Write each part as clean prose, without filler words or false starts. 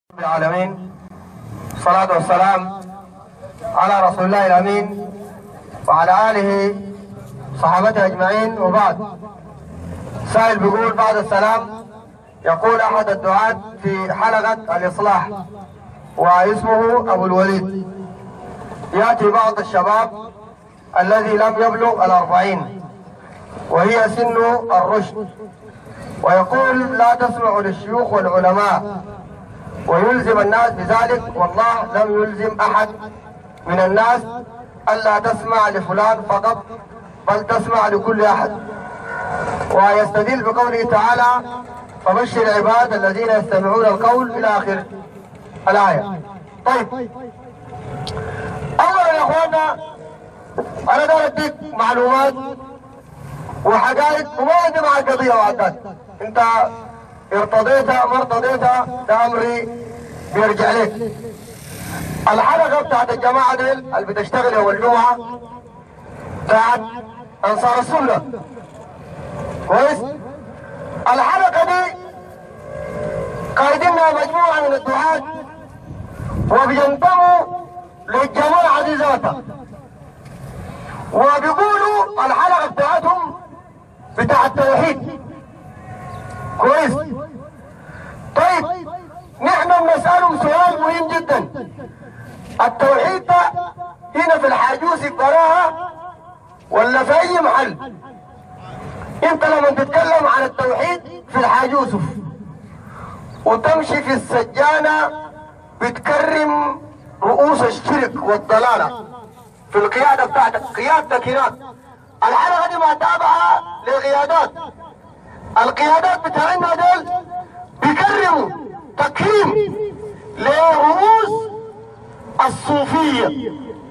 رب العالمين، الصلاة والسلام على رسول الله الأمين وعلى آله صحابته أجمعين. وبعد، سائل بيقول بعد السلام، يقول أحد الدعاة في حلقة الإصلاح واسمه أبو الوليد، يأتي بعض الشباب الذي لم يبلغ 40 وهي سن الرشد، ويقول لا تسمع للشيوخ والعلماء ويلزم الناس بذلك، والله لم يلزم أحد من الناس ألا تسمع لفلان فقط، بل تسمع لكل أحد. ويستدل بقوله تعالى: فبشر العباد الذين يستمعون القول إلى آخر الآية. طيب، أولا يا أخوانا، أنا داير أديك معلومات وحقائق وما عندي مع القضية وعدات. أنت ارتضيتها ما ارتضيتها ده أمري بيرجع لك. الحلقة بتاعت الجماعة ديل اللي بتشتغل يوم الجمعة بتاعت أنصار السنة، كويس؟ الحلقة دي قايدينها مجموعة من الدعاة وبينتموا للجماعة دي ذاتها، وبيقولوا الحلقة بتاعتهم بتاع التوحيد، كويس؟ طيب، نحن بنسألهم سؤال مهم جدا. التوحيد ده هنا في الحاجوس براها ولا في أي محل؟ أنت لما تتكلم عن التوحيد في الحاجوسف وتمشي في السجانة بتكرم رؤوس الشرك والضلالة في القيادة بتاعتك، قيادتك هناك. الحلقة دي ما تابعة للقيادات، القيادات بتاعنا دول بيكرموا تكريم لرؤوس الصوفية،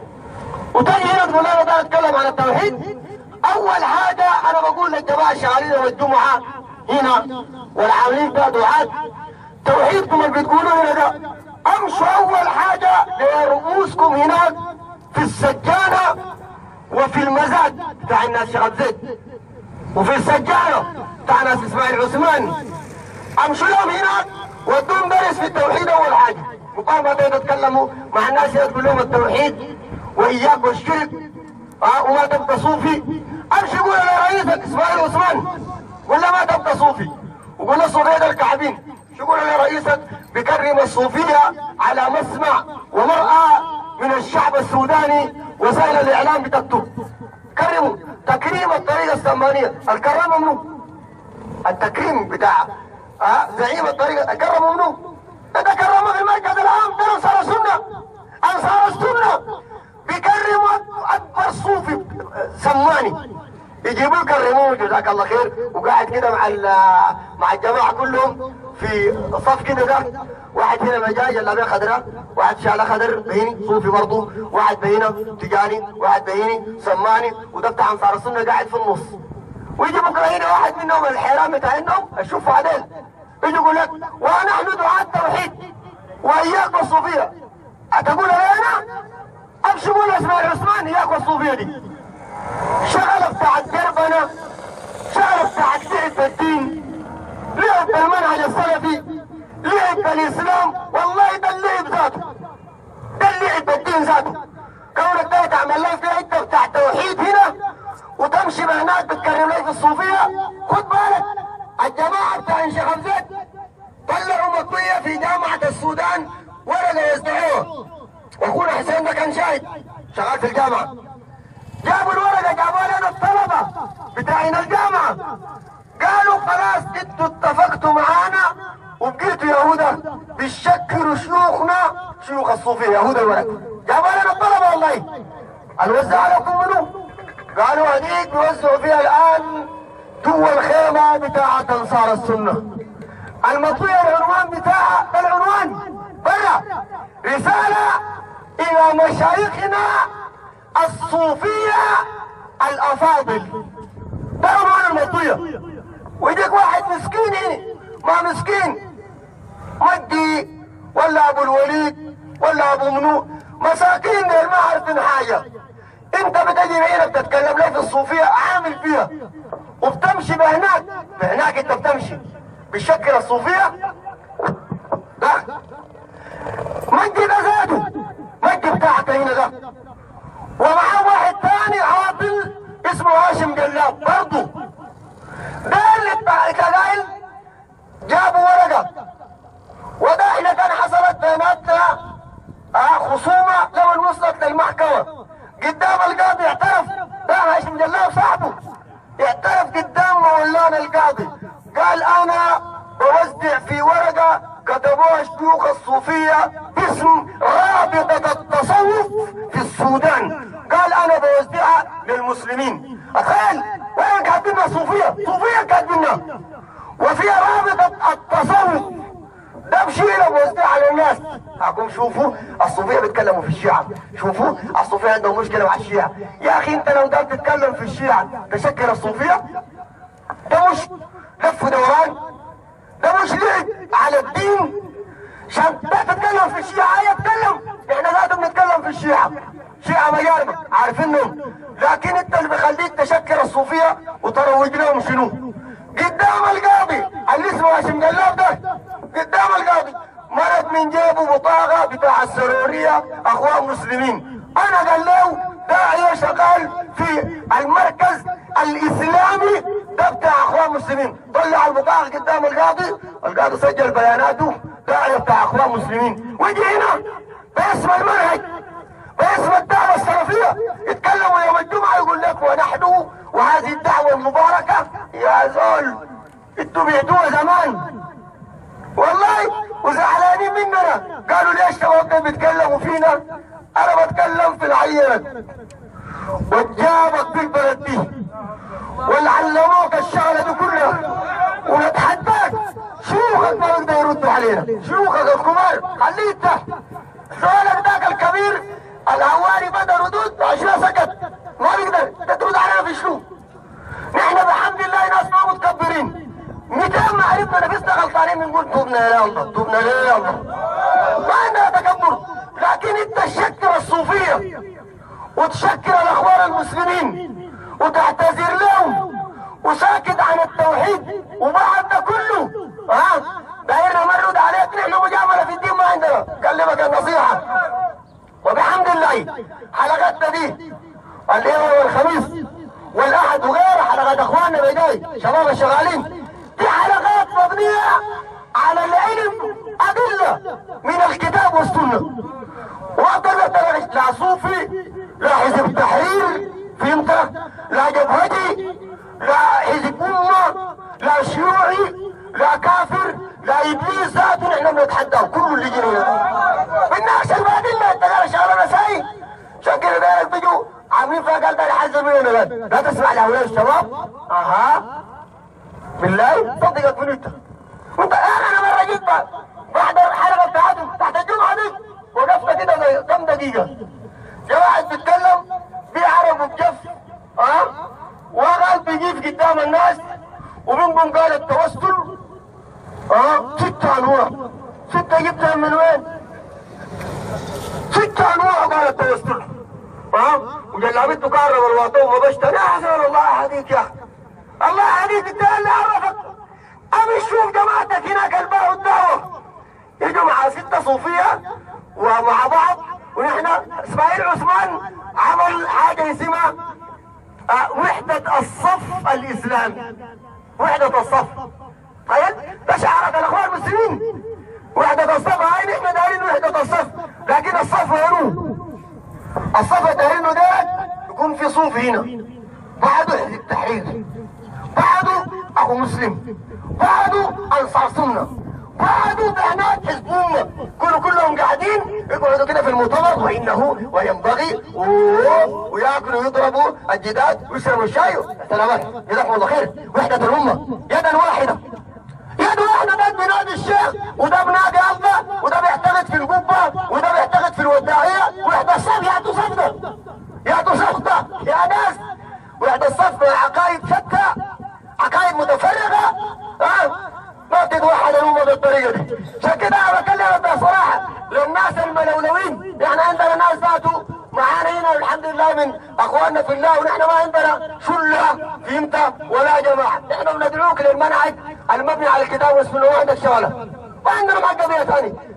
وتجي هنا تقول انا ده اتكلم عن التوحيد. اول حاجة انا بقول للجماعة الشغالين يوم الجمعة هنا والعاملين ده دعاة توحيدكم اللي بتقولوا هنا ده، امشوا اول حاجة لرؤوسكم هناك في السجانة وفي المزاد بتاع الناس شغال زيد، وفي السجانة بتاع ناس اسماعيل عثمان. امشوا لهم هناك ودوهم درس في التوحيد اول حاجة، وقال ما تتكلموا مع الناس تقول لهم التوحيد واياك والشرك وما تبقى صوفي. امشي قول لرئيسك اسماعيل عثمان ولا ما تبقى صوفي، وقول الصوفيه ده الكعبين. شو قول لرئيسك بكرم الصوفيه على مسمع ومرأى من الشعب السوداني، وسائل الاعلام بتكتب كرموا تكريم الطريقه السمانيه. الكرامه منو؟ التكريم بتاع زعيم الطريقه كرموا منو؟ ده كرمه في المركز العام، ده انصار السنه. انصار السنه بيكرموا اكبر صوفي سماني، يجيبوه يكرموه جزاك الله خير، وقاعد كده مع الجماعه كلهم في صف كده. ده واحد هنا مجاي جلابيه خضراء، واحد شاله خضر بهيني صوفي برضه، واحد بهينا تجاني، واحد بهيني سماني، وده بتاع انصار السنه قاعد في النص. ويجي بكره هنا واحد منهم الحيران بتاعهم اشوف عليه يجي يقول لك ونحن دعاة توحيد واياك والصوفيه. تقول لي انا امشي قول اسماعيل عثمان اياك والصوفيه دي شغله بتاعت جربنا، شغله بتاعت لعب الدين، لعب المنهج السلفي، لعب الاسلام. والله ده اللعب ذاته، ده اللعب الدين ذاته. كونك ده تعمل لك في عده بتاع توحيد هنا وتمشي هناك بتكرم لك في الصوفيه. خد بالك، الجماعه بتاع انشغال زيت طلعوا مطويه في جامعه السودان ورقه وزعوها، واخونا حسين ده كان شاهد شغال في الجامعه. جابوا الورقه جابوا لنا الطلبه بتاعين الجامعه، قالوا خلاص انتوا اتفقتوا معانا وبقيتوا يهودا بتشكلوا شيوخنا شيوخ الصوفيه يهود. الورقه جابوا لنا الطلبه والله. الوزع لكم منو؟ قالوا هذيك بيوزعوا فيها الان جوا الخيمه بتاعت انصار السنه. المطويه العنوان بتاعها العنوان برا رساله الى مشايخنا الصوفيه الافاضل، ده عنوان المطويه. ويجيك واحد مسكين هنا ما مسكين مجدي ولا ابو الوليد ولا ابو منو، مساكين ما عارفين حاجه. انت بتجي هنا بتتكلم ليه في الصوفيه عامل فيها وبتمشي بهناك انت بتمشي بشكل الصوفيه ده منجي ده زاده، منجي بتاعك هنا ده، ومعاه واحد تاني عاطل اسمه هاشم جلاب برضه. ده اللي بتاع الكبائل جابوا ورقه، وده احنا كان حصلت بيناتنا خصومه لما وصلت للمحكمه قدام القاضي، اعترف ده هاشم جلاب صاحبه، اعترف قدام مولانا القاضي، قال انا بوزع في ورقه كتبوها الشيوخ الصوفيه باسم رابطه التصوف في السودان، قال انا بوزعها للمسلمين. اتخيل وين كاتبينها صوفيه، صوفيه كاتبينها وفيها رابطه التصوف، ده بشيله بوزعها للناس. هقوم شوفوا الصوفيه بيتكلموا في الشيعه، شوفوا الصوفيه عندهم مشكله مع الشيعه. يا اخي انت لو قاعد تتكلم في الشيعه تشكر الصوفيه؟ ده مش لف دوران، ده مش لعب على الدين. عشان ده تتكلم في الشيعه يتكلم، احنا ذاته بنتكلم في الشيعه، شيعه مجارمه عارفينهم، لكن انت اللي بيخليك تشكر الصوفيه وتروج لهم شنو؟ قدام القاضي اللي اسمه هاشم جلاب ده، قدام القاضي مرض من جيبه بطاقه بتاع السروريه اخوان مسلمين. انا قال له داعيه شغال في المركز الاسلامي ده بتاع اخوان مسلمين، طلع البطاقه قدام القاضي، القاضي سجل بياناته داعيه بتاع اخوان مسلمين، ويجي هنا باسم المنهج باسم الدعوه السلفيه يتكلموا يوم الجمعه يقول لك ونحن وهذه الدعوه المباركه. يا زول انتوا بعتوها زمان والله وزعلانين مننا، قالوا ليش شبابنا بيتكلموا فينا؟ انا بتكلم في العينة وجابك في البلد دي واللي علموك الشغله دي كلها، ونتحداك شيوخك ما يقدروا يردوا علينا، شيوخك الكبار خليه تحت، سؤالك ذاك الكبير الهواري بدا ردود عشان سكت ما بيقدر ترد علينا في شنو؟ نحن بحمد الله ناس ما متكبرين، 200 ما عرفنا نفسنا غلطانين بنقول توبنا يا الله توبنا ليه يا الله، ما عندنا تكبر. لكن انت تشكر الصوفيه وتشكر الاخوان المسلمين وتعتذر لهم وساكت عن التوحيد، وبعد ده كله دايرنا مرد عليك، نحن مجامله في الدين ما عندنا، كلمك النصيحه. وبحمد الله حلقتنا دي اليوم والخميس والاحد وغيره حلقات اخواننا بيداي شباب الشغالين، دي حلقات مبنيه على العلم ادله من الكتاب والسنه، وأقدر لا صوفي لا حزب تحرير فهمت، لا جبهتي لا حزب امه لا شيوعي لا كافر لا ابليس ذاته، نحن بنتحداه كل اللي جينا بنناقش البادله. انت قال شغلنا ساي عشان كده دايرك بيجوا عاملين فيها قال ده يحزن مننا، لا تسمع لهؤلاء الشباب. بالله صدقك من انت وانت انا مره جيت بعد الحلقه بتاعتهم تحت الجمعه دي وقفنا كده زي كم دقيقه، جا واحد بيتكلم بيعرف وبجف وقال بيجيب قدام الناس ومنهم قال التوسل 6 انواع، 6 جبتها من وين؟ 6 انواع قال التوسل وجلابته كهرب الواطوم وبشتري. يا حسن الله يهديك يا اخي، الله يهديك، انت اللي عرفك. امي شوف جماعتك هناك الباء والدعوه يجوا مع 6 صوفيه ومع بعض، ونحن اسماعيل عثمان عمل حاجه اسمها وحده الصف الاسلامي، وحده الصف. تخيل ده شعارات الاخوان المسلمين، وحده الصف. هاي نحن دايرين وحده الصف، لكن الصف هنو الصف دايرينه ده يكون في صوف هنا، بعده حزب التحرير، بعده اخو مسلم، بعده انصار سنه، بعده بيانات حزب امه، كلهم قاعدين يقعدوا كده في المؤتمر وانه وينبغي وياكلوا ويضربوا الجداد ويشربوا الشاي. سلامات جزاكم الله خير. وحده الامه يدا واحده، يد واحده. ده بنادي الشيخ وده بنادي الله، وده بيعتقد في القبه وده بيعتقد في الوداعيه. وحده الصف يعطوا صفده، يعطوا صفده يا ناس. وحده الصف عقائد شتى، عقائد متفرقه ما تتوحد الامه بالطريقه دي. عشان كده انا بكلمك بصراحه للناس الملولوين، احنا عندنا ناس ذاته معانا هنا الحمد لله من اخواننا في الله، ونحن ما عندنا شله فهمت ولا جماعه، احنا بندعوك للمنهج المبني على الكتاب والسنه. وعندك شغله ما عندنا معقبيه ثانيه،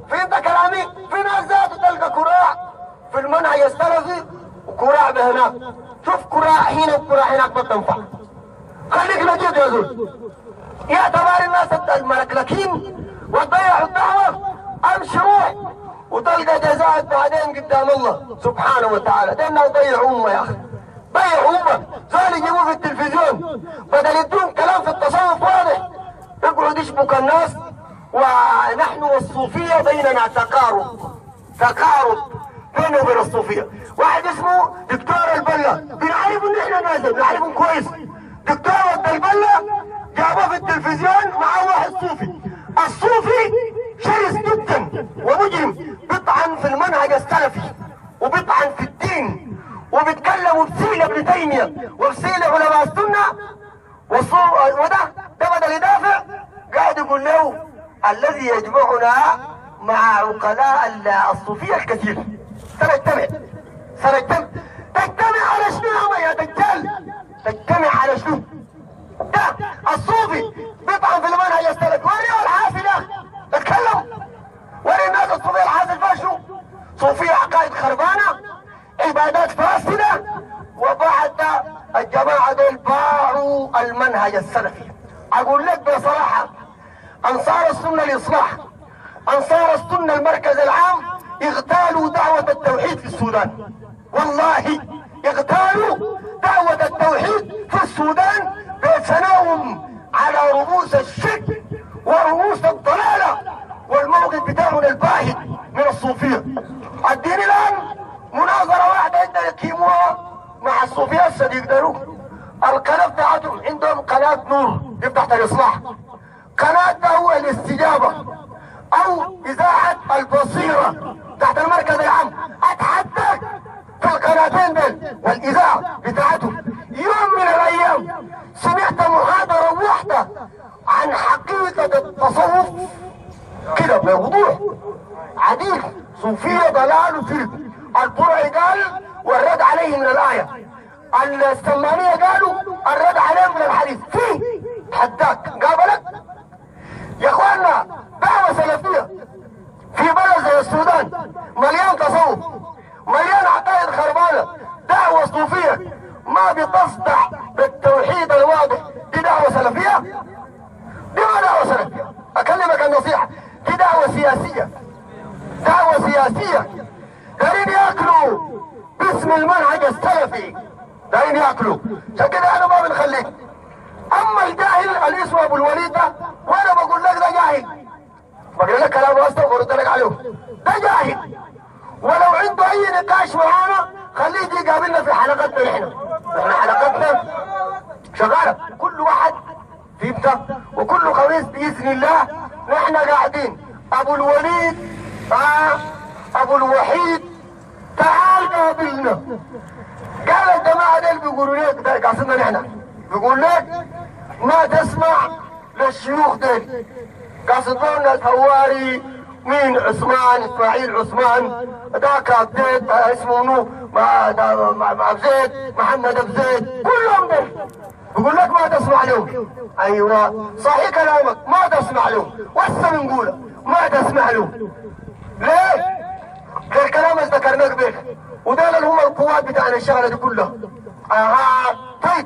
فهمت كلامي؟ في ناس ذاته تلقى كراع في المنهج السلفي وكراع بهناك. شوف كراع هنا وكراع هناك ما تنفع. خليك لجيت يا زول. يا تبار الناس الملكلكين وتضيعوا الدعوه، امشي روح وتلقى جزاءك بعدين قدام الله سبحانه وتعالى. لانه ضيع امه يا اخي، ضيع امه. زول يجيبوه في التلفزيون بدل يدون كلام في التصوف واضح يقعد يشبك الناس. ونحن والصوفيه بيننا تقارب بينه وبين الصوفيه. واحد اسمه دكتور البله، بنعرف ان احنا نازل بنعرفهم كويس. دكتور البله جابوه في التلفزيون مع واحد صوفي. الصوفي شرس جدا ومجرم، بيطعن في المنهج السلفي وبيطعن في الدين وبيتكلم بسيل ابن تيميه وبسيل علماء السنه. وده بدل يدافع قاعد يقول له الذي يجمعنا مع عقلاء الصوفيه الكثير تجتمع على شنو يا دجال؟ تجتمع على شنو؟ ده الصوفي بيطعن في المنهج السلفي. وريه الحافي ده اتكلم، وري الناس الصوفيه الحاصل فيها شنو؟ صوفيه عقائد خربانه، عبادات فاسده. وبعد الجماعه دول باعوا المنهج السلفي. اقول لك بصراحه انصار السنه الاصلاح، انصار السنه المركز العام اغتالوا دعوه التوحيد في السودان. والله اغتالوا دعوه التوحيد في السودان بثناهم على رؤوس الشرك ورؤوس الضلاله والموقف بتاعنا الباهت من الصوفيه. الدين الان مناظره واحده انت يقيموها مع الصوفيه السد يقدروا. القناه بتاعتهم عندهم قناه نور دي بتاعت الاصلاح، قناه هو الاستجابه او اذاعه البصيره تحت المركز العام. اتحداك في القناتين دول والاذاعه بتاعتهم. يوم من الايام سمعت محاضره واحده عن حقيقه التصوف كده بوضوح عديد. صوفيه ضلال وشرك. البرعي قال والرد عليه من الايه، السمانيه قالوا الرد عليه من الحديث. في حداك قابلك يا اخوانا دعوه سلفيه في بلد زي السودان مليان تصوف مليان عقائد خربانه. دعوه صوفيه ما بتصدع بالتوحيد الواضح، دي دعوه سلفيه؟ دي ما دعوه سلفيه. اكلمك النصيحه، دي دعوه سياسيه، دعوه سياسيه. دارين ياكلوا باسم المنهج السلفي، دارين ياكلوا. عشان كده انا ما بنخليك. اما الجاهل اللي اسمه ابو الوليد ده، وانا بقول لك ده جاهل، بقول لك كلام واسطه وبرد لك عليه، ده جاهل. ولو عنده اي نقاش معانا خليه يجي يقابلنا في حلقتنا. احنا حلقتنا شغاله كل واحد فهمت، وكل خميس باذن الله نحن قاعدين. ابو الوليد ابو الوحيد تعال قابلنا. قال الجماعه دول بيقولوا لك قاصدنا نحن، بيقول لك ما تسمع للشيوخ دول. قاصدونا الهواري مين؟ عثمان اسماعيل عثمان، ذاك ابزيد اسمه نو ابزيد محمد ابزيد، كلهم دول بيقول لك ما تسمع لهم. ايوه صحيح كلامك، ما تسمع لهم. وهسه بنقوله ما تسمع لهم. ليه؟ الكلام اللي ذكرناك به، ودول اللي هم القوات بتاعنا الشغله دي كلها. طيب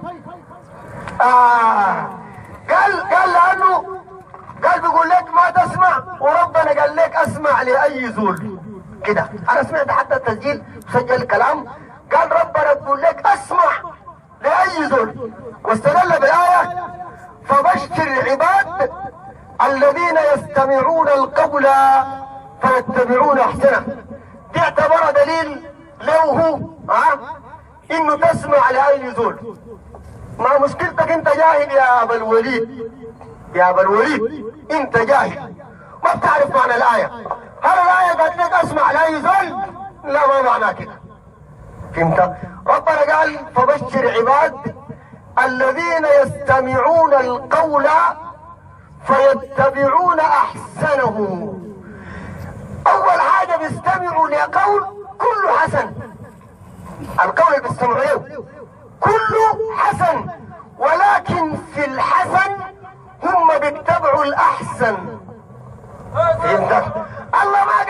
قال لانه قال بيقول لك ما تسمع، وربنا قال لك اسمع لاي زول كده. انا سمعت حتى التسجيل سجل الكلام، قال ربنا بيقول لك اسمع لاي زول، واستدل بالايه فبشر العباد الذين يستمعون القول فيتبعون احسنه. دي اعتبرها دليل لو هو انه تسمع لاي زول. ما مشكلتك انت جاهل يا ابا الوليد، يا ابا الوليد انت جاهل ما بتعرف معنى الايه. هل الايه قالت لك اسمع لاي زول؟ لا ما معناه كده. فهمت؟ ربنا قال فبشر عباد الذين يستمعون القول فيتبعون احسنه. اول حاجه بيستمعوا لقول كله حسن. القول اللي بيستمعوا له كله حسن، ولكن في الحسن هم بيتبعوا الاحسن. فهمت؟ الله ما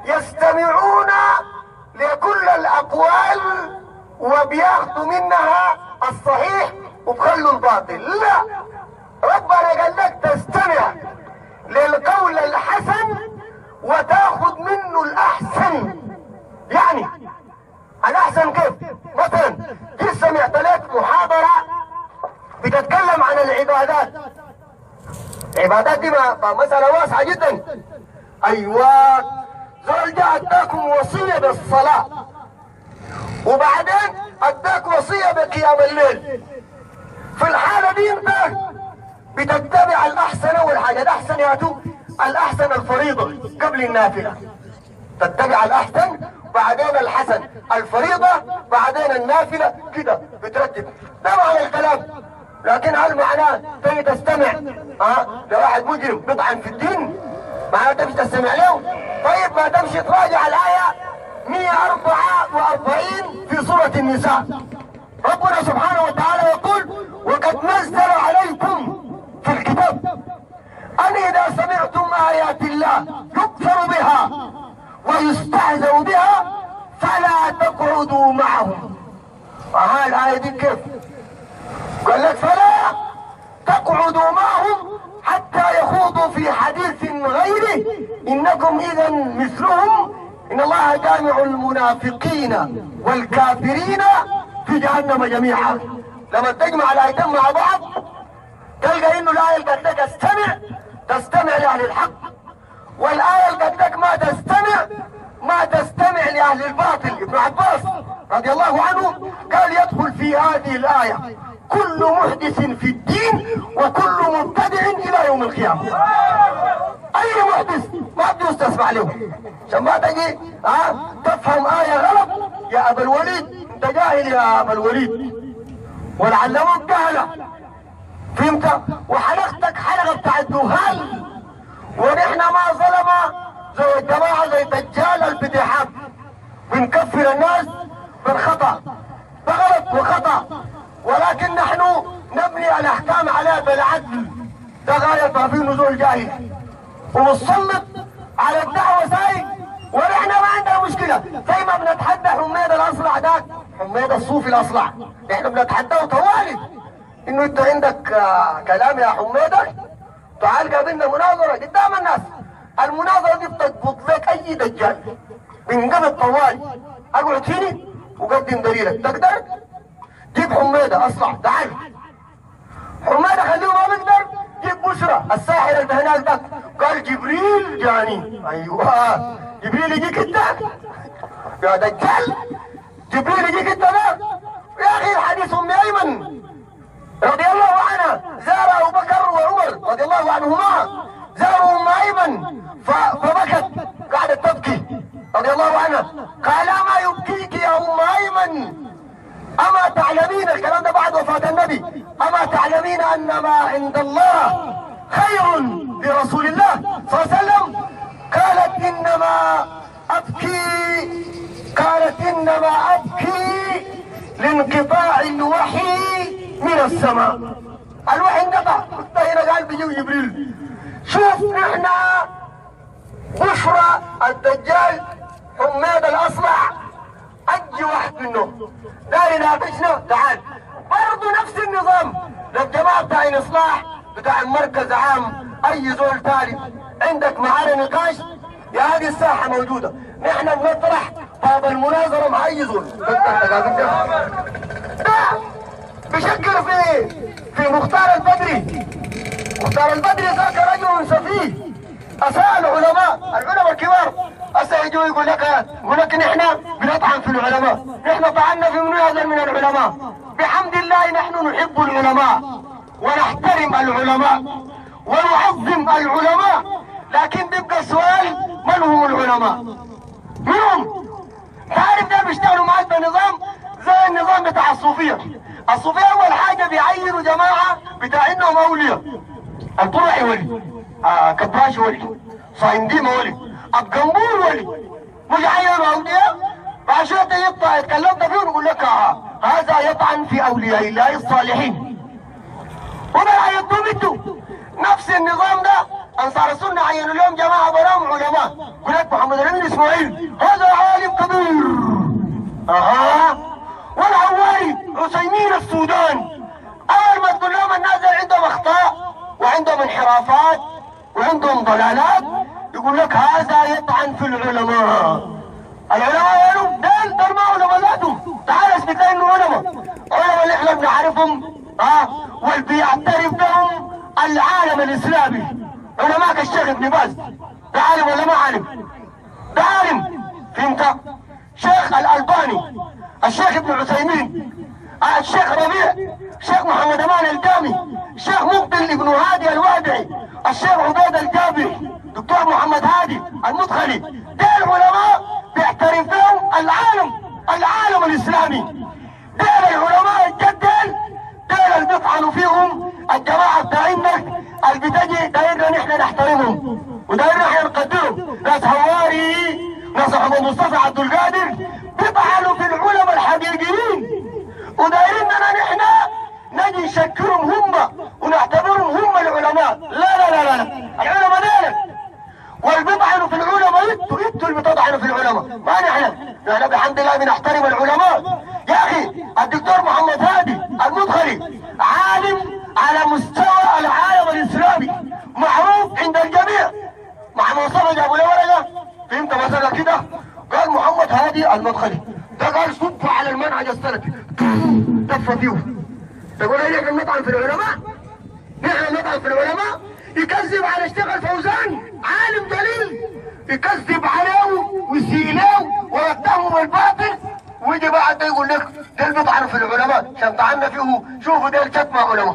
يستمعون لكل الاقوال وبياخذوا منها الصحيح وبخلوا الباطل. لا، ربنا قال لك تستمع للقول الحسن وتاخذ منه الاحسن. يعني الاحسن كيف؟ مثلا لسه سمعت لك محاضره بتتكلم عن العبادات. العبادات دي مساله واسعه جدا. ايوه، زول جاء اداكم وصيه بالصلاه وبعدين اداك وصيه بقيام الليل. في الحاله دي انت بتتبع الاحسن. اول حاجه الاحسن ياتوا الاحسن الفريضه قبل النافله. تتبع الاحسن بعدين الحسن، الفريضه بعدين النافله، كده بترتب. ده معنى الكلام. لكن هل معناه تيجي تستمع لواحد مجرم بيطعن في الدين معناه تمشي تستمع له؟ طيب ما تمشي تراجع الايه 144 في سوره النساء. ربنا سبحانه وتعالى يقول: وقد نزل عليكم في الكتاب ان اذا سمعتم ايات الله يكفر بها ويستهزأ بها فلا تقعدوا معهم. الآية دي كيف؟ قال لك: فلا تقعدوا معهم حتى يخوضوا في حديث غيره انكم اذا مثلهم ان الله جامع المنافقين والكافرين في جهنم جميعا. لما تجمع الايتين مع بعض تلقى انه الايه اللي قالت لك تستمع لاهل الحق، والايه اللي قالت لك ما تستمع لاهل الباطل. ابن عباس رضي الله عنه قال: يدخل في هذه الايه كل محدث في الدين وكل مبتدع الى يوم القيامه. اي محدث ما بده يستسمع له. عشان ما تجي تفهم ايه غلط يا ابا الوليد، انت جاهل يا ابا الوليد، والعلموك جهله. فهمت؟ وحلقتك حلقه بتاع الدهال. ونحن ما ظلم زي الجماعه زي دجال الفتحات بنكفر الناس بالخطا. ده غلط وخطا، ولكن نحن نبني الاحكام عليها بالعدل. ده غايه ما فيه نزول جاهل ومسلط على الدعوه ساي. ونحن ما عندنا مشكله زي ما بنتحدى حميد الاصلع داك، حميد الصوفي الاصلع، نحن بنتحداه طوالي انه انت عندك كلام يا حميدك، تعال قابلنا مناظره قدام الناس. المناظره دي بتضبط لك اي دجال بنقبض طوالي. اقعد فيني وقدم دليلك. تقدر؟ جيب حميده اصلع، تعال. حميده خليه ما بيقدر، جيب بشرى الساحر اللي هناك ده. قال: جبريل جاني. ايوه، جبريل يجيك انت يا دجال؟ جبريل يجيك انت ده؟ يا اخي الحديث ام ايمن رضي الله عنها زار ابو بكر وعمر رضي الله عنهما، زاروا ام ايمن فبكت، قعدت تبكي رضي الله عنها. قال: ما يبكيك يا ام ايمن؟ اما تعلمين، الكلام ده بعد وفاه النبي، اما تعلمين ان ما عند الله خير لرسول الله صلى الله عليه وسلم؟ قالت: انما ابكي لانقطاع الوحي من السماء. الوحي انقطع. قلت هنا قال بيجي جبريل. شوف نحن بشرى الدجال حميد الاصلع اجي واحد منهم داري يناقشنا، تعال. برضه نفس النظام للجماعه بتاع الاصلاح بتاع المركز عام، اي زول تاني عندك معانا نقاش يا هذه الساحه موجوده، نحن بنطرح باب المناظره مع اي زول. ده بشكل في مختار البدري. مختار البدري ذاك رجل سفيه اساء العلماء الكبار. هسه يجوا يقول لك نحن بنطعن في العلماء، نحن طعنا في من العلماء. بحمد الله نحن نحب العلماء ونحترم العلماء ونعظم العلماء، لكن بيبقى السؤال: من هم العلماء؟ منهم؟ تعرف ده بيشتغلوا معاك بنظام زي النظام بتاع الصوفيه. الصوفيه اول حاجه بيعينوا جماعه بتاع انهم اولياء. الطرعي ولي، كباش ولي، صاينديمه ولي، الجمبور ولي، مش عينوا اولياء. فعشان يطلع يتكلمت فيهم يقول لك هذا يطعن في اولياء الله الصالحين. وده هيدوم انتوا نفس النظام ده انصار السنه عينوا لهم جماعه براهم علماء، قلت محمد الامين اسماعيل هذا عالم كبير. والعواري عثيمين السودان، اول ما تقول لهم الناس عندهم اخطاء وعندهم انحرافات وعندهم ضلالات، يقول لك هذا يطعن في العلماء. العلماء قالوا دول ما علماء ذاتهم، تعال اثبت لنا انه علماء اللي احنا بنعرفهم واللي بيعترف بهم العالم الاسلامي. علماء كالشيخ ابن باز، ده عالم ولا ما عالم؟ ده عالم، فهمت؟ شيخ الالباني، الشيخ ابن عثيمين، الشيخ ربيع، الشيخ محمد امان الجامي، الشيخ مقبل ابن هادي الوادعي، الشيخ عبيد الجابري، دكتور محمد هادي المدخلي. دول العلماء بيعترف بهم العالم الاسلامي. دول العلماء الجدل، دول اللي بيطعنوا فيهم الجماعه بتاعنا اللي بتجي دايرنا نحن نحترمهم ودايرنا نحن نقدرهم. ناس هواري، ناس محمد مصطفى عبد القادر بيطعنوا في العلماء الحقيقيين، ودايريننا نحن نجي نشكرهم هم ونعتبرهم هم العلماء. لا لا لا لا, لا. العلماء دول واللي بيطعنوا في العلماء انتوا اللي بتطعنوا في العلماء، ما نحن بحمد الله بنحترم العلماء. يا اخي الدكتور محمد هادي المدخلي عالم على مستوى العالم الاسلامي، معروف عند الجميع. محمد مصطفى جابوا له ورقه، فهمت مثلا كده، قال محمد هادي المدخلي ده قال صب على المنهج السلفي، دف فيه. تقول لي نحن نطعن في العلماء؟ نحن نطعن في العلماء؟ يكذب على الشيخ الفوزان عالم جليل، يكذب عليه ويسيء له ويتهمه بالباطل، ويجي بعد يقول لك دول بيطعنوا في العلماء عشان طعنا فيه. شوفوا دول شتمة علماء،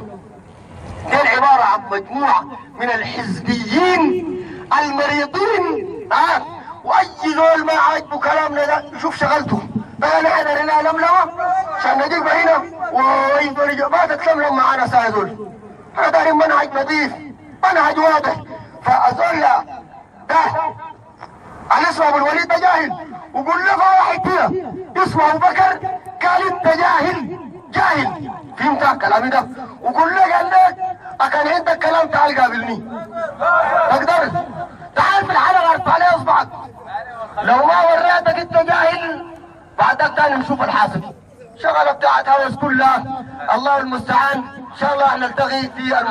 دول عبارة عن مجموعة من الحزبيين المريضين. واي زول ما عاجبه كلامنا ده يشوف شغلته. بقى نحن هنا لملمه عشان نجيب هنا ويقول ما تتلملم معانا ساعة دول. احنا دايرين منهج نظيف، منهج واضح. فاظن ده اللي اسمه ابو الوليد ده جاهل، وقول له واحد كده اسمه ابو بكر قال انت جاهل، فهمت كلامي ده؟ وقول له قال لك كان عندك كلام تعال قابلني. تقدر تعال في الحلقه ارفع عليه اصبعك، لو ما وريتك انت جاهل بعدك تاني نشوف الحاصل. شغله بتاعت هوس كلها، الله المستعان. ان شاء الله نلتقي في